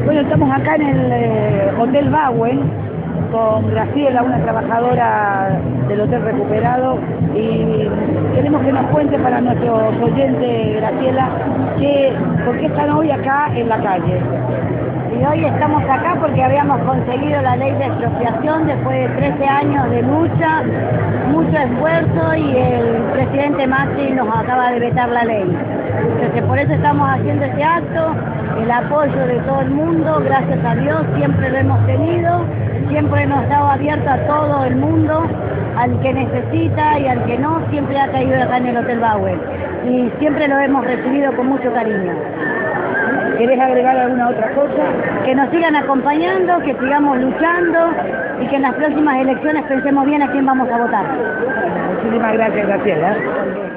Bueno, estamos acá en el Hotel Bauen con Graciela, una trabajadora del Hotel Recuperado, y queremos que nos cuente para nuestros oyentes, Graciela, por qué están hoy acá en la calle. Y hoy estamos acá porque habíamos conseguido la ley de expropiación después de 13 años de lucha, mucho esfuerzo, y el presidente Macri nos acaba de vetar la ley. Entonces, por eso estamos haciendo este acto, el apoyo de todo el mundo, gracias a Dios, siempre lo hemos tenido, siempre hemos estado abiertos a todo el mundo, al que necesita y al que no, siempre ha caído acá en el Hotel Bauen. Y siempre lo hemos recibido con mucho cariño. ¿Querés agregar alguna otra cosa? Que nos sigan acompañando, que sigamos luchando y que en las próximas elecciones pensemos bien a quién vamos a votar. Muchísimas gracias, Graciela.